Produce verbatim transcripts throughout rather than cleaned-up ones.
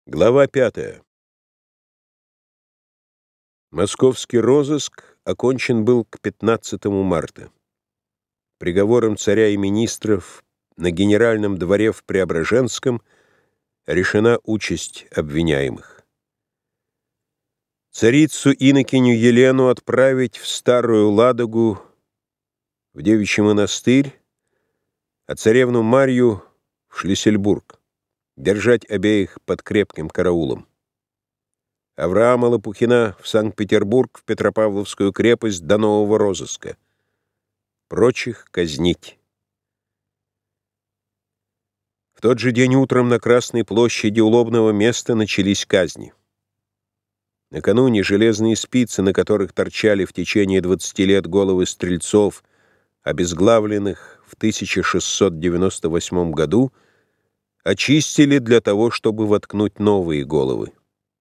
Глава пятая. Московский розыск окончен был к пятнадцатому марта. Приговором царя и министров на Генеральном дворе в Преображенском решена участь обвиняемых. Царицу инокиню Елену отправить в Старую Ладогу, в Девичий монастырь, а царевну Марью в Шлиссельбург, держать обеих под крепким караулом. Авраама Лопухина в Санкт-Петербург, в Петропавловскую крепость до нового розыска. Прочих казнить. В тот же день утром на Красной площади у лобного места начались казни. Накануне железные спицы, на которых торчали в течение двадцати лет головы стрельцов, обезглавленных в тысяча шестьсот девяносто восьмом году, очистили для того, чтобы воткнуть новые головы.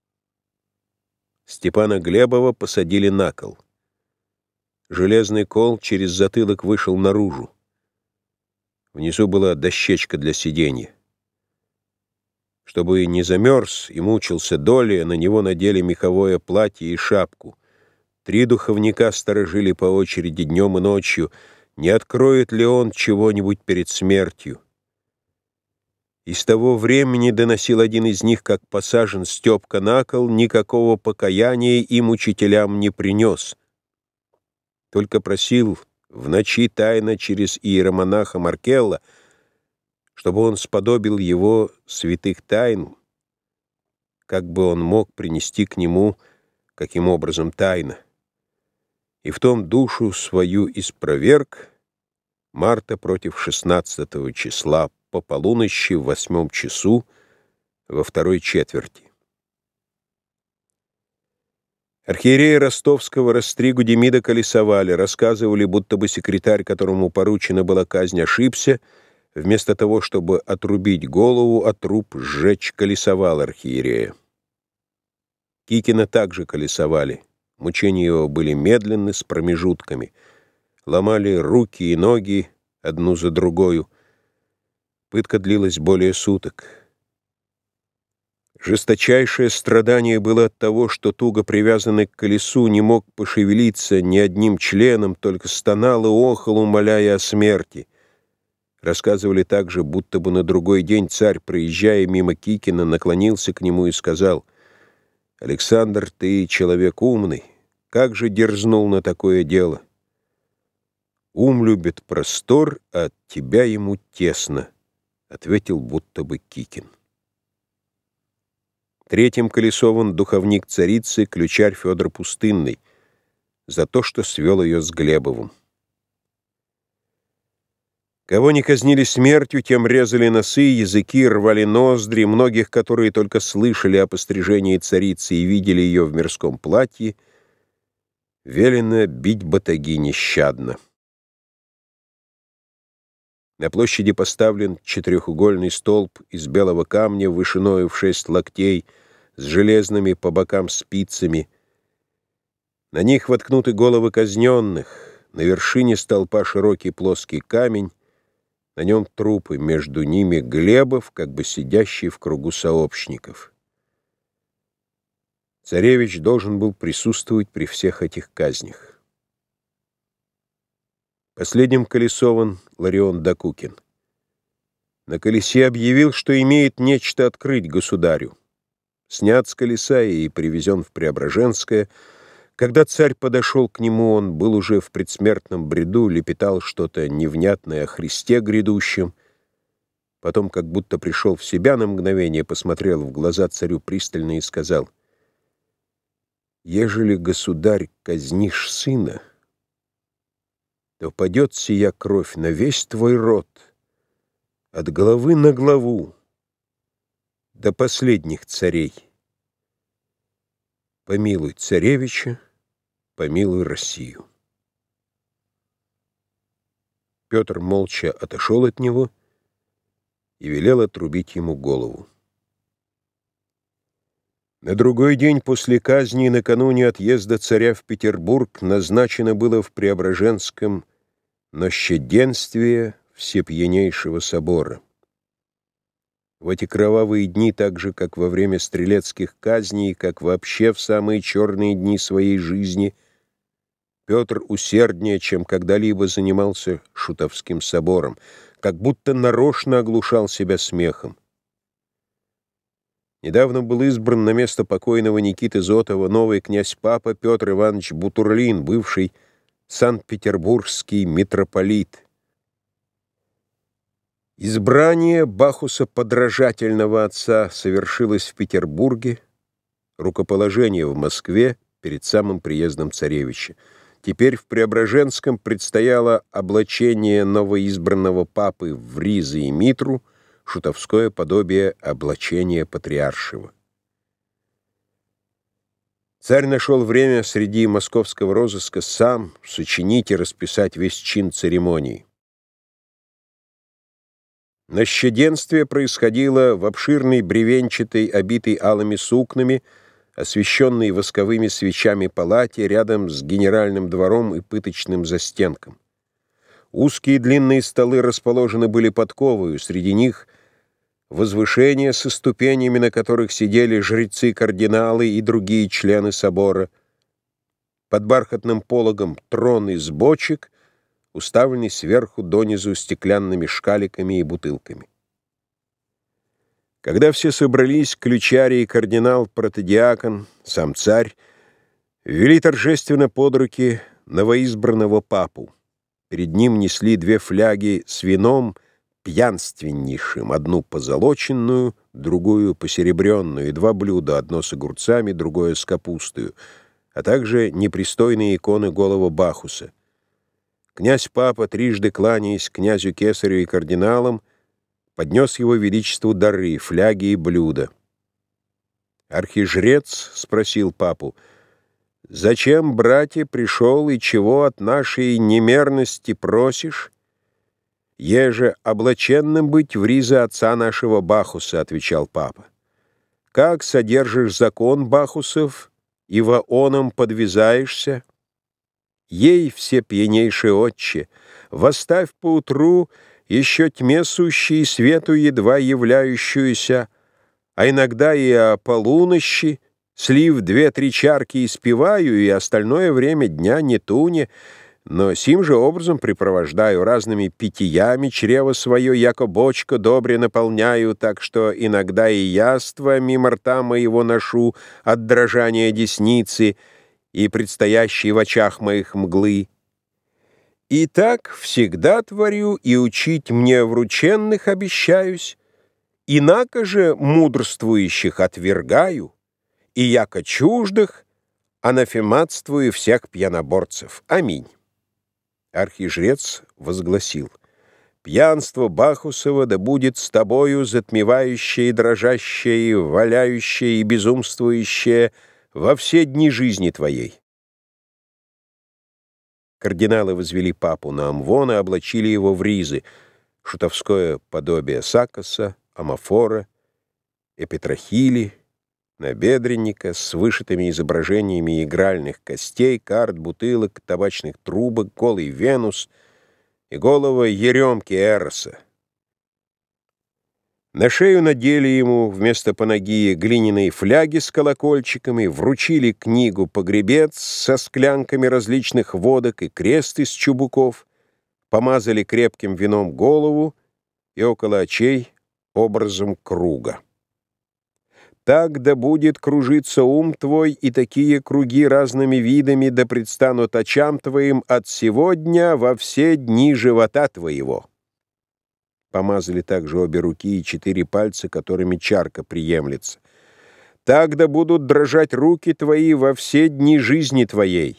Степана Глебова посадили на кол. Железный кол через затылок вышел наружу. Внизу была дощечка для сиденья. Чтобы не замерз и мучился долее, на него надели меховое платье и шапку. Три духовника сторожили по очереди днем и ночью, не откроет ли он чего-нибудь перед смертью. И с того времени, доносил один из них, как посажен Степка на кол, никакого покаяния им учителям не принес. Только просил в ночи тайно через иеромонаха Маркелла, чтобы он сподобил его святых тайн, как бы он мог принести к нему, каким образом тайно. И в том душу свою испроверг марта против шестнадцатого числа по полуночи в восьмом часу во второй четверти. Архиерея Ростовского Растригу Демида колесовали, рассказывали, будто бы секретарь, которому поручена была казнь, ошибся, вместо того, чтобы отрубить голову, а труп сжечь, колесовал архиерея. Кикина также колесовали. Мучения его были медленны, с промежутками. Ломали руки и ноги одну за другою. Пытка длилась более суток. Жесточайшее страдание было от того, что туго привязанный к колесу не мог пошевелиться ни одним членом, только стонал и охал, умоляя о смерти. Рассказывали также, будто бы на другой день царь, проезжая мимо Кикина, наклонился к нему и сказал: «Александр, ты человек умный, как же дерзнул на такое дело? Ум любит простор, а от тебя ему тесно», — ответил будто бы Кикин. Третьим колесован духовник царицы, ключарь Федор Пустынный, за то, что свел ее с Глебовым. Кого не казнили смертью, тем резали носы, языки, рвали ноздри. Многих, которые только слышали о пострижении царицы и видели ее в мирском платье, велено бить батаги нещадно. На площади поставлен четырехугольный столб из белого камня вышиною в шесть локтей с железными по бокам спицами. На них воткнуты головы казненных, на вершине столпа широкий плоский камень, на нем трупы, между ними Глебов, как бы сидящий в кругу сообщников. Царевич должен был присутствовать при всех этих казнях. Последним колесован Ларион Докукин. На колесе объявил, что имеет нечто открыть государю. Снят с колеса и привезен в Преображенское. Когда царь подошел к нему, он был уже в предсмертном бреду, лепетал что-то невнятное о Христе грядущем. Потом, как будто пришел в себя на мгновение, посмотрел в глаза царю пристально и сказал: «Ежели, государь, казнишь сына, то падет сия кровь на весь твой род, от головы на главу, до последних царей. Помилуй царевича, помилуй Россию». Петр молча отошел от него и велел отрубить ему голову. На другой день после казни, накануне отъезда царя в Петербург, назначено было в Преображенском нощеденствие Всепьянейшего собора. В эти кровавые дни, так же, как во время стрелецких казней, как вообще в самые черные дни своей жизни, Петр усерднее, чем когда-либо, занимался Шутовским собором, как будто нарочно оглушал себя смехом. Недавно был избран на место покойного Никиты Зотова новый князь-папа Петр Иванович Бутурлин, бывший санкт-петербургский митрополит. Избрание Бахуса подражательного отца совершилось в Петербурге, рукоположение в Москве перед самым приездом царевича. Теперь в Преображенском предстояло облачение новоизбранного папы в ризы и митру, шутовское подобие облачения патриаршего. Царь нашел время среди московского розыска сам сочинить и расписать весь чин церемонии. Нащеденствие происходило в обширной бревенчатой, обитой алыми сукнами, освещенной восковыми свечами палате рядом с генеральным двором и пыточным застенком. Узкие длинные столы расположены были подковою, среди них возвышения со ступенями, на которых сидели жрецы-кардиналы и другие члены собора. Под бархатным пологом трон из бочек, уставленный сверху донизу стеклянными шкаликами и бутылками. Когда все собрались, ключарий, кардинал, протодиакон, сам царь, ввели торжественно под руки новоизбранного папу. Перед ним несли две фляги с вином пьянственнейшим, одну позолоченную, другую посеребренную, и два блюда, одно с огурцами, другое с капустою, а также непристойные иконы голого Бахуса. Князь-папа, трижды кланяясь князю-кесарю и кардиналам, поднес его величеству дары, фляги и блюда. Архижрец спросил папу: «Зачем, братья, пришел и чего от нашей немерности просишь?» «Еже облаченным быть в ризы отца нашего Бахуса», — отвечал папа. «Как содержишь закон Бахусов, и во оном подвязаешься? Ей, все пьянейший отче, восставь поутру еще тьме сущей свету едва являющуюся, а иногда и о полунощи, слив две-три чарки испеваю, и остальное время дня не туне, но сим же образом припровождаю разными питьями чрево свое, яко бочка добре наполняю, так что иногда и яство мимо рта моего ношу от дрожания десницы и предстоящей в очах моих мглы. И так всегда творю, и учить мне врученных обещаюсь, инако же мудрствующих отвергаю, и яко чуждых анафематствую всех пьяноборцев. Аминь». Архижрец возгласил: «Пьянство Бахусова да будет с тобою затмевающее, дрожащее, валяющее и безумствующее во все дни жизни твоей». Кардиналы возвели папу на амвон и облачили его в ризы, шутовское подобие сакоса, амафора, эпитрахили, набедренника с вышитыми изображениями игральных костей, карт, бутылок, табачных трубок, голый Венус и голого еремки Эроса. На шею надели ему вместо панагии глиняные фляги с колокольчиками, вручили книгу «Погребец» со склянками различных водок и крест из чубуков, помазали крепким вином голову и около очей образом круга. «Так да будет кружиться ум твой, и такие круги разными видами да предстанут очам твоим от сегодня во все дни живота твоего». Помазали также обе руки и четыре пальца, которыми чарка приемлется. «Так да будут дрожать руки твои во все дни жизни твоей».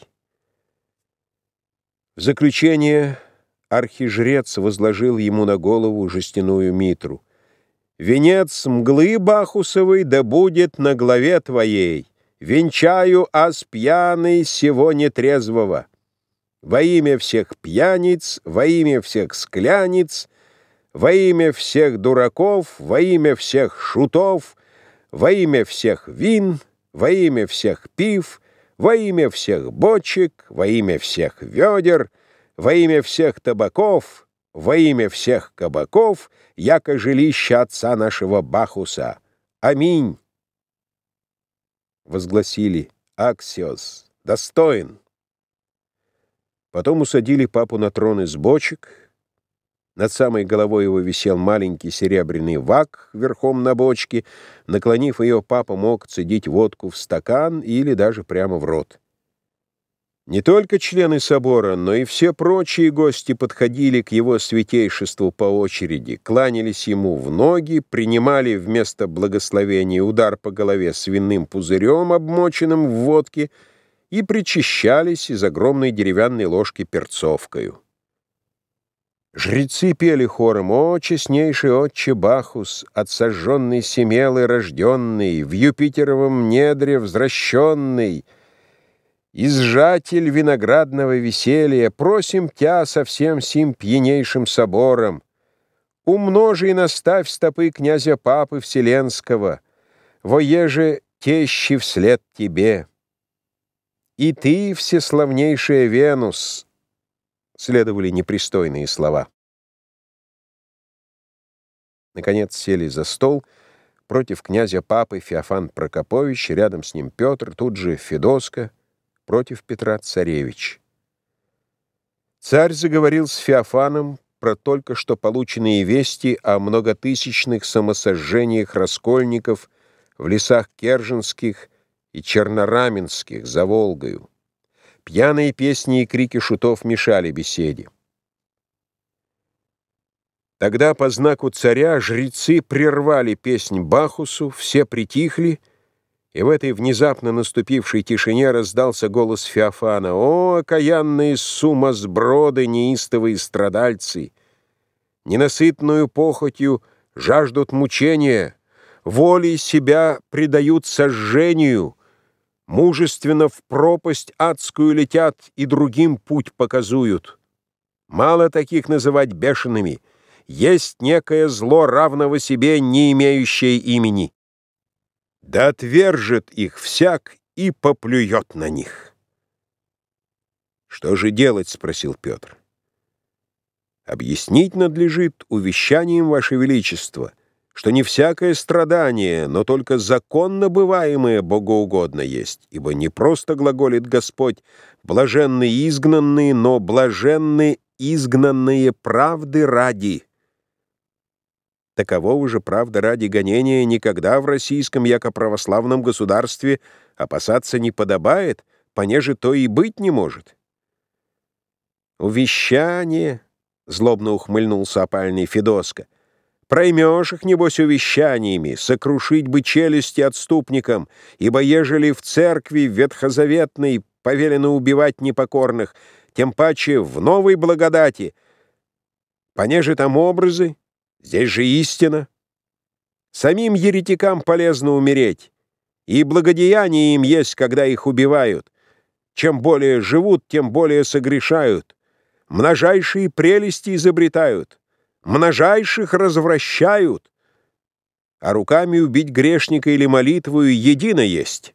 В заключение архижрец возложил ему на голову жестяную митру. «Венец мглы Бахусовой да будет на главе твоей. Венчаю ас пьяный сего нетрезвого. Во имя всех пьяниц, во имя всех скляниц, во имя всех дураков, во имя всех шутов, во имя всех вин, во имя всех пив, во имя всех бочек, во имя всех ведер, во имя всех табаков, во имя всех кабаков, яко жилище отца нашего Бахуса. Аминь!» Возгласили: «Аксиос, достоин!» Потом усадили папу на трон из бочек. Над самой головой его висел маленький серебряный вак верхом на бочке. Наклонив ее, папа мог цедить водку в стакан или даже прямо в рот. Не только члены собора, но и все прочие гости подходили к его святейшеству по очереди, кланялись ему в ноги, принимали вместо благословения удар по голове свиным пузырем, обмоченным в водке, и причащались из огромной деревянной ложки перцовкою. Жрецы пели хором: «О, честнейший отче Бахус, от сожженной Семелы рожденный, в Юпитеровом недре возвращенный, изжатель виноградного веселья, просим тя со всем сим пьянейшим собором, умножи и наставь стопы князя Папы Вселенского, воеже тещи вслед тебе. И ты, всеславнейшая Венус», — следовали непристойные слова. Наконец сели за стол. Против князя Папы Феофан Прокопович, рядом с ним Петр, тут же Федоска, против Петра царевич. Царь заговорил с Феофаном про только что полученные вести о многотысячных самосожжениях раскольников в лесах Керженских и Чернораменских за Волгою. Пьяные песни и крики шутов мешали беседе. Тогда по знаку царя жрецы прервали песнь Бахусу, все притихли, и в этой внезапно наступившей тишине раздался голос Феофана: «О, окаянные сумасброды, неистовые страдальцы! Ненасытную похотью жаждут мучения, волей себя предают сожжению, мужественно в пропасть адскую летят и другим путь показуют. Мало таких называть бешеными, есть некое зло равного себе, не имеющее имени. Да отвержет их всяк и поплюет на них». «Что же делать?» — спросил Петр. «Объяснить надлежит увещанием, Ваше Величество, что не всякое страдание, но только законно бываемое богоугодно есть, ибо не просто глаголит Господь: блаженны изгнанные, но блаженны изгнанные правды ради. Такового же правда ради гонения никогда в российском яко православном государстве опасаться не подобает, понеже то и быть не может». «Увещание!» — злобно ухмыльнулся опальный Федоска. «Проймешь их, небось, увещаниями, сокрушить бы челюсти отступникам, ибо ежели в церкви ветхозаветной повелено убивать непокорных, тем паче в новой благодати, понеже там образы, здесь же истина. Самим еретикам полезно умереть, и благодеяние им есть, когда их убивают. Чем более живут, тем более согрешают. Множайшие прелести изобретают, множайших развращают, а руками убить грешника или молитвою едино есть».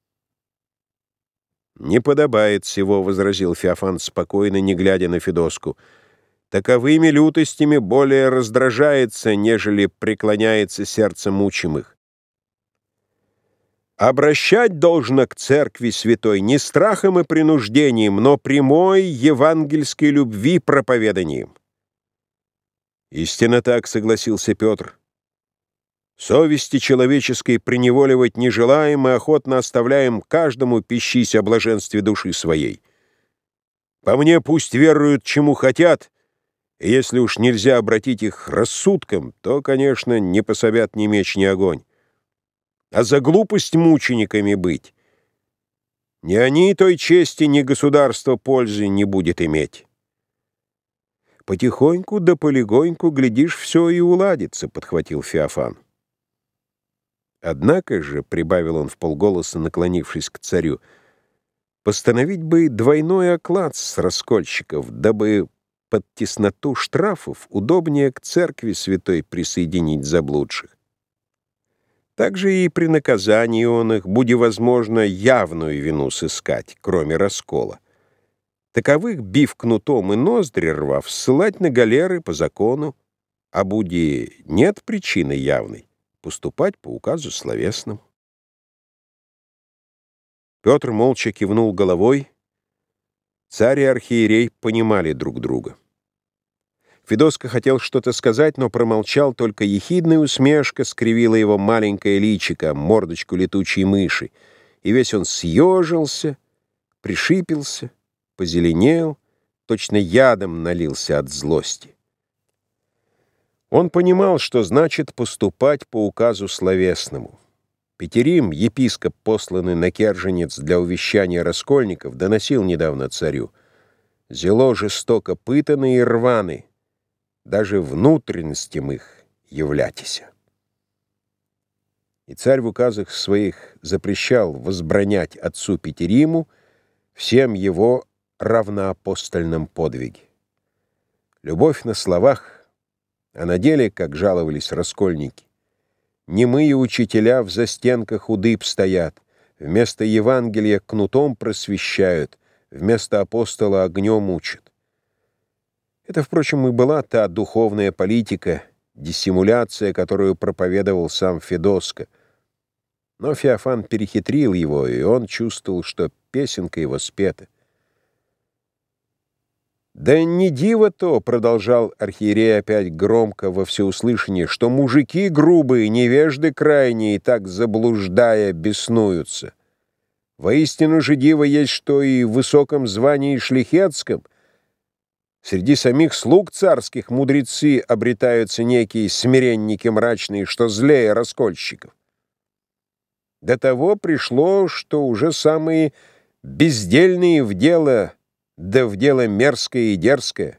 «Не подобает всего», — возразил Феофан спокойно, не глядя на Федоску. «Таковыми лютостями более раздражается, нежели преклоняется сердце мучимых. Обращать должно к церкви святой не страхом и принуждением, но прямой евангельской любви проповеданием». «Истинно так», — согласился Петр. «Совести человеческой преневоливать не желаем и охотно оставляем каждому пищись о блаженстве души своей. По мне, пусть веруют, чему хотят, и если уж нельзя обратить их рассудком, то, конечно, не пособят ни меч, ни огонь. А за глупость мучениками быть ни они той чести, ни государство пользы не будет иметь». «Потихоньку да полегоньку, глядишь, все и уладится», — подхватил Феофан. «Однако же», — прибавил он вполголоса, наклонившись к царю, «постановить бы двойной оклад с раскольщиков, дабы под тесноту штрафов удобнее к церкви святой присоединить заблудших. Также и при наказании он их, буди возможно, явную вину сыскать, кроме раскола. Таковых, бив кнутом и ноздри рвав, ссылать на галеры по закону, а буди нет причины явной, поступать по указу словесному. Петр молча кивнул головой. Царь и архиерей понимали друг друга. Федоска хотел что-то сказать, но промолчал, только ехидная усмешка скривила его маленькое личико, мордочку летучей мыши, и весь он съежился, пришипелся, позеленел, точно ядом налился от злости. Он понимал, что значит поступать по указу словесному. Петерим, епископ, посланный на Керженец для увещания раскольников, доносил недавно царю: «Зело жестоко пытаны и рваны, даже внутренностям их являтися». И царь в указах своих запрещал возбранять отцу Петериму всем его равноапостольном подвиге. Любовь на словах, а на деле, как жаловались раскольники, немые учителя в застенках удыб стоят, вместо Евангелия кнутом просвещают, вместо апостола огнем учат. Это, впрочем, и была та духовная политика, диссимуляция, которую проповедовал сам Федоска. Но Феофан перехитрил его, и он чувствовал, что песенка его спета. «Да не диво то, — продолжал архиерей опять громко во всеуслышание, — что мужики грубые, невежды крайние, так заблуждая, беснуются. Воистину же диво есть, что и в высоком звании шлихетском среди самих слуг царских мудрецы обретаются некие смиренники мрачные, что злее раскольщиков. До того пришло, что уже самые бездельные в дело, да в дело мерзкое и дерзкое.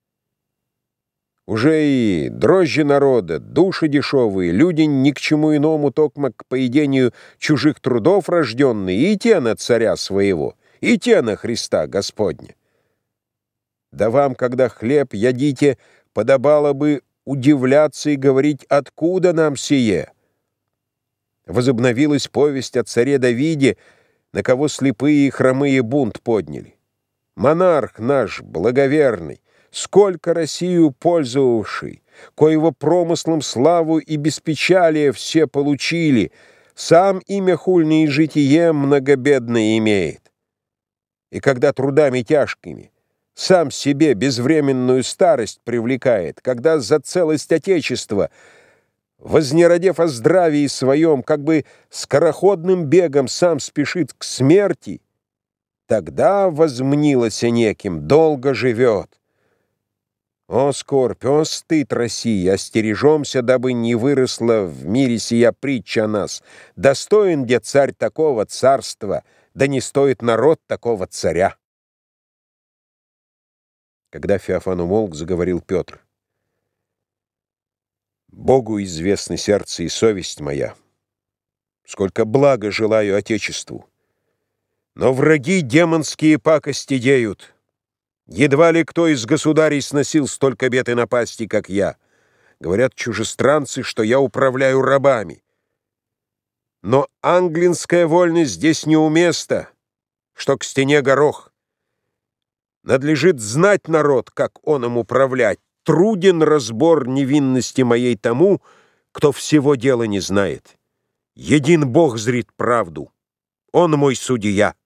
Уже и дрожжи народа, души дешевые, люди ни к чему иному, токмо к поедению чужих трудов рожденные, и те на царя своего, и те на Христа Господня. Да вам, когда хлеб ядите, подобало бы удивляться и говорить, откуда нам сие. Возобновилась повесть о царе Давиде, на кого слепые и хромые бунт подняли. Монарх наш благоверный, сколько Россию пользовавший, коего промыслом славу и беспечалие все получили, сам имя хульное и житие многобедное имеет. И когда трудами тяжкими сам себе безвременную старость привлекает, когда за целость Отечества, вознеродев о здравии своем, как бы скороходным бегом сам спешит к смерти, тогда возмнилося неким, долго живет. О, скорбь, о, стыд России, остережемся, дабы не выросла в мире сия притча о нас. Достоин где царь такого царства, да не стоит народ такого царя. Когда Феофан умолк, заговорил Петр: «Богу известны сердце и совесть моя, сколько блага желаю Отечеству. Но враги демонские пакости деют. Едва ли кто из государей сносил столько бед и напасти, как я. Говорят чужестранцы, что я управляю рабами. Но англинская вольность здесь неуместна, что к стене горох. Надлежит знать народ, как он им управлять. Труден разбор невинности моей тому, кто всего дела не знает. Един Бог зрит правду. Он мой судья».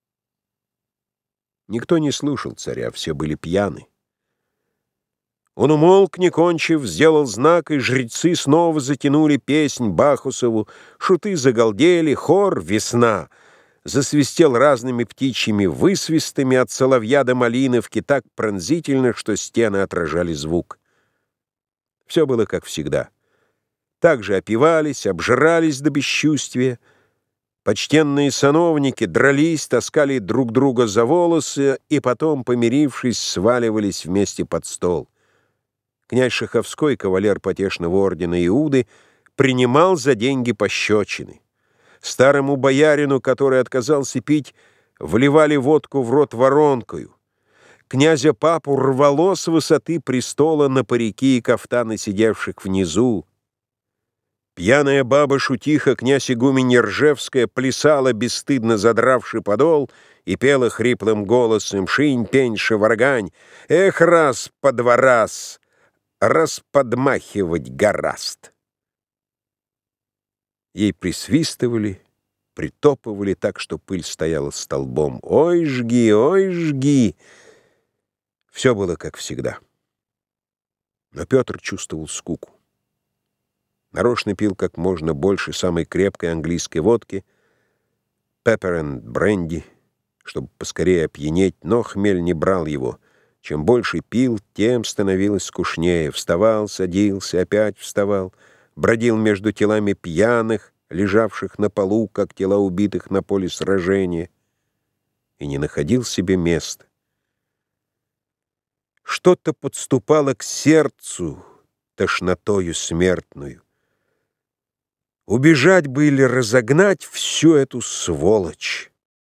Никто не слушал царя, все были пьяны. Он умолк, не кончив, сделал знак, и жрецы снова затянули песнь Бахусову, шуты загалдели, хор «Весна» засвистел разными птичьими высвистами от соловья до малиновки так пронзительно, что стены отражали звук. Все было как всегда. Так же опивались, обжирались до бесчувствия. Почтенные сановники дрались, таскали друг друга за волосы и потом, помирившись, сваливались вместе под стол. Князь Шаховской, кавалер потешного ордена Иуды, принимал за деньги пощечины. Старому боярину, который отказался пить, вливали водку в рот воронкою. Князя папу рвало с высоты престола на парики и кафтаны сидевших внизу. Пьяная баба-шутиха, князь игуменья Ржевская, плясала, бесстыдно задравши подол, и пела хриплым голосом: «Шинь, пень, шеваргань, эх, раз по два раз, расподмахивать гораст». Ей присвистывали, притопывали так, что пыль стояла столбом. «Ой, жги, ой, жги!» Все было как всегда. Но Петр чувствовал скуку. Нарочно пил как можно больше самой крепкой английской водки, pepper and brandy, чтобы поскорее опьянеть, но хмель не брал его. Чем больше пил, тем становилось скучнее. Вставал, садился, опять вставал, бродил между телами пьяных, лежавших на полу, как тела убитых на поле сражения, и не находил себе места. Что-то подступало к сердцу тошнотою смертную. Убежать бы или разогнать всю эту сволочь.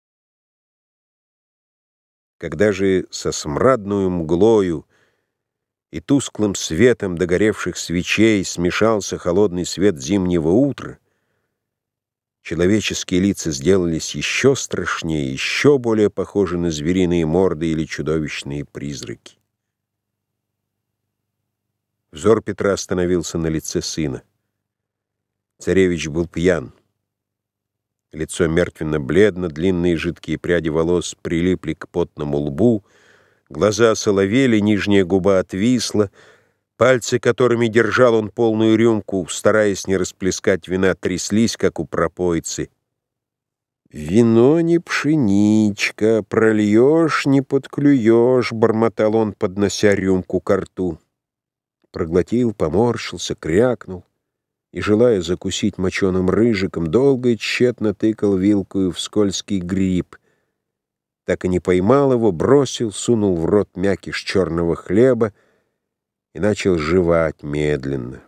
Когда же со смрадную мглою и тусклым светом догоревших свечей смешался холодный свет зимнего утра, человеческие лица сделались еще страшнее, еще более похожи на звериные морды или чудовищные призраки. Взор Петра остановился на лице сына. Царевич был пьян. Лицо мертвенно-бледно, длинные жидкие пряди волос прилипли к потному лбу, глаза соловели, нижняя губа отвисла, пальцы, которыми держал он полную рюмку, стараясь не расплескать вина, тряслись, как у пропойцы. «Вино не пшеничка, прольешь, не подклюешь», — бормотал он, поднося рюмку ко рту. Проглотил, поморщился, крякнул и, желая закусить моченым рыжиком, долго и тщетно тыкал вилкою в скользкий гриб. Так и не поймал его, бросил, сунул в рот мякиш черного хлеба и начал жевать медленно.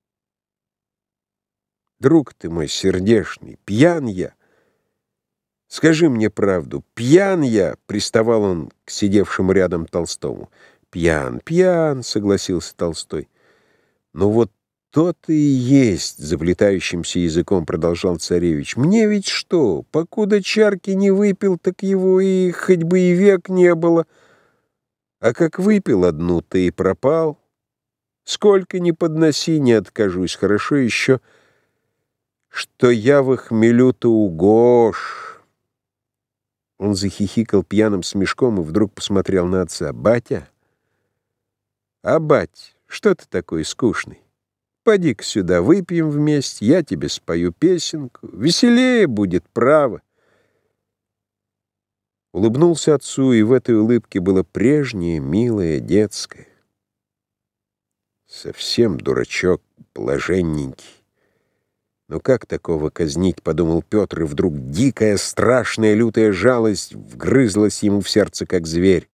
«Друг ты мой сердешный, пьян я. Скажи мне правду, пьян я?» — приставал он к сидевшему рядом Толстому. «Пьян, пьян», — согласился Толстой. «Ну вот то-то и есть», — заплетающимся языком продолжал царевич. «Мне ведь что, покуда чарки не выпил, так его и хоть бы и век не было. А как выпил одну, ты и пропал. Сколько ни подноси, не откажусь. Хорошо еще, что я в хмелю-то угож». Он захихикал пьяным смешком и вдруг посмотрел на отца. «Батя? А, бать, что ты такой скучный? Поди-ка сюда, выпьем вместе, я тебе спою песенку. Веселее будет, право». Улыбнулся отцу, и в этой улыбке было прежнее, милое, детское. Совсем дурачок, блаженненький. «Ну как такого казнить?» — подумал Петр, и вдруг дикая, страшная, лютая жалость вгрызлась ему в сердце, как зверь.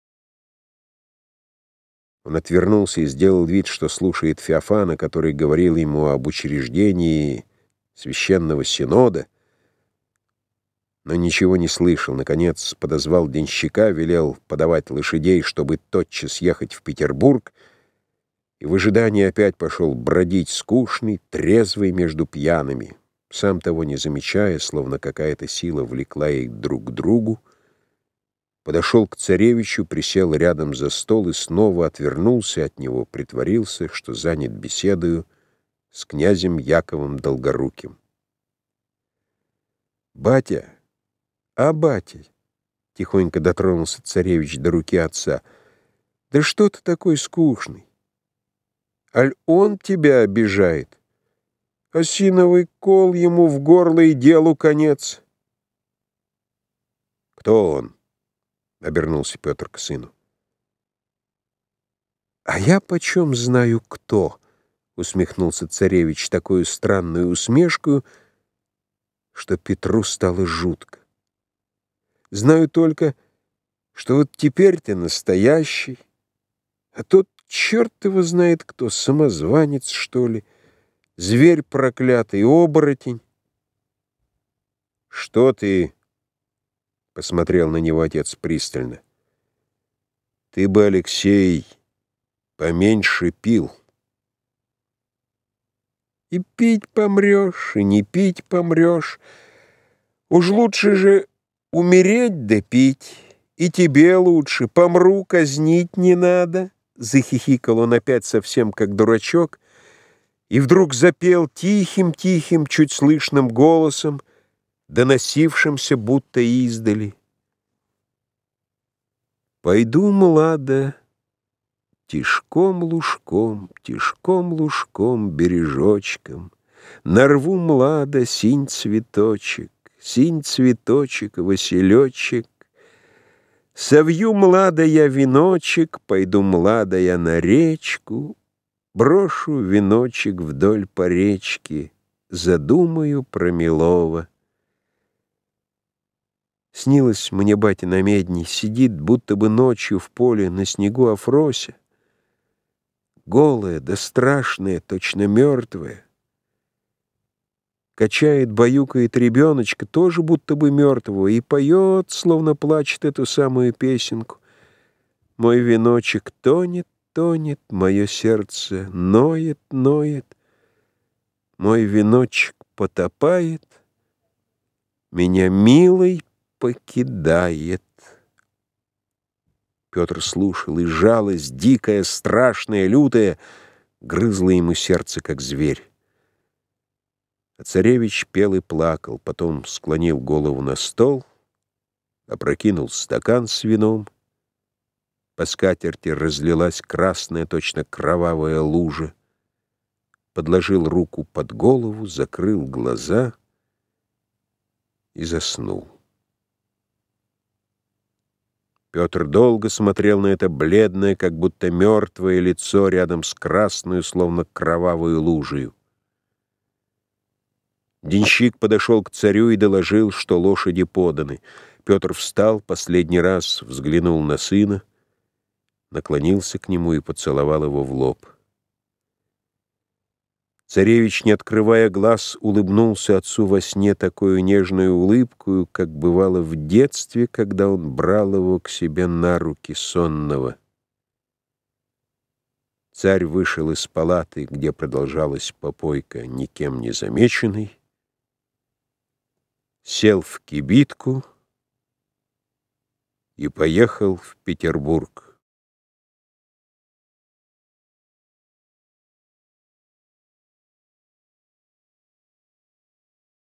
Он отвернулся и сделал вид, что слушает Феофана, который говорил ему об учреждении священного синода, но ничего не слышал. Наконец подозвал денщика, велел подавать лошадей, чтобы тотчас ехать в Петербург, и в ожидании опять пошел бродить скучный, трезвый между пьяными, сам того не замечая, словно какая-то сила влекла их друг к другу, подошел к царевичу, присел рядом за стол и снова отвернулся от него, притворился, что занят беседою с князем Яковом Долгоруким. «Батя, а батя?» — тихонько дотронулся царевич до руки отца. «Да что ты такой скучный? Аль он тебя обижает? Осиновый кол ему в горло и делу конец». «Кто он?» — обернулся Петр к сыну. «А я почем знаю, кто?» — усмехнулся царевич такую странную усмешкою, что Петру стало жутко. «Знаю только, что вот теперь ты настоящий, а тот черт его знает кто, самозванец, что ли, зверь проклятый, оборотень». «Что ты?» — посмотрел на него отец пристально. «Ты бы, Алексей, поменьше пил». И пить помрешь, и не пить помрешь. Уж лучше же умереть да пить, и тебе лучше, помру, казнить не надо. Захихикал он опять совсем как дурачок, и вдруг запел тихим-тихим, чуть слышным голосом, доносившимся будто издали. Пойду, млада, тишком лужком, тишком лужком, бережочком, нарву, млада, синь цветочек, синь цветочек, василечек. Совью, млада, я веночек, пойду, млада, я на речку, брошу веночек вдоль по речке, задумаю про милого. Снилось мне батя на медне, сидит, будто бы ночью в поле на снегу Афрося, голая да страшная, точно мертвая. Качает, баюкает ребеночка, тоже будто бы мертвого, и поет, словно плачет эту самую песенку. Мой веночек тонет, тонет, мое сердце ноет, ноет. Мой веночек потопает, меня милый покидает. Петр слушал, и жалость, дикая, страшная, лютая, грызла ему сердце, как зверь. А царевич пел и плакал, потом склонил голову на стол, опрокинул стакан с вином. По скатерти разлилась красная, точно кровавая лужа. Подложил руку под голову, закрыл глаза и заснул. Петр долго смотрел на это бледное, как будто мертвое лицо рядом с красную, словно кровавую лужею. Денщик подошел к царю и доложил, что лошади поданы. Петр встал, последний раз взглянул на сына, наклонился к нему и поцеловал его в лоб. Царевич, не открывая глаз, улыбнулся отцу во сне такую нежную улыбкою, как бывало в детстве, когда он брал его к себе на руки сонного. Царь вышел из палаты, где продолжалась попойка, никем не замеченный, сел в кибитку и поехал в Петербург.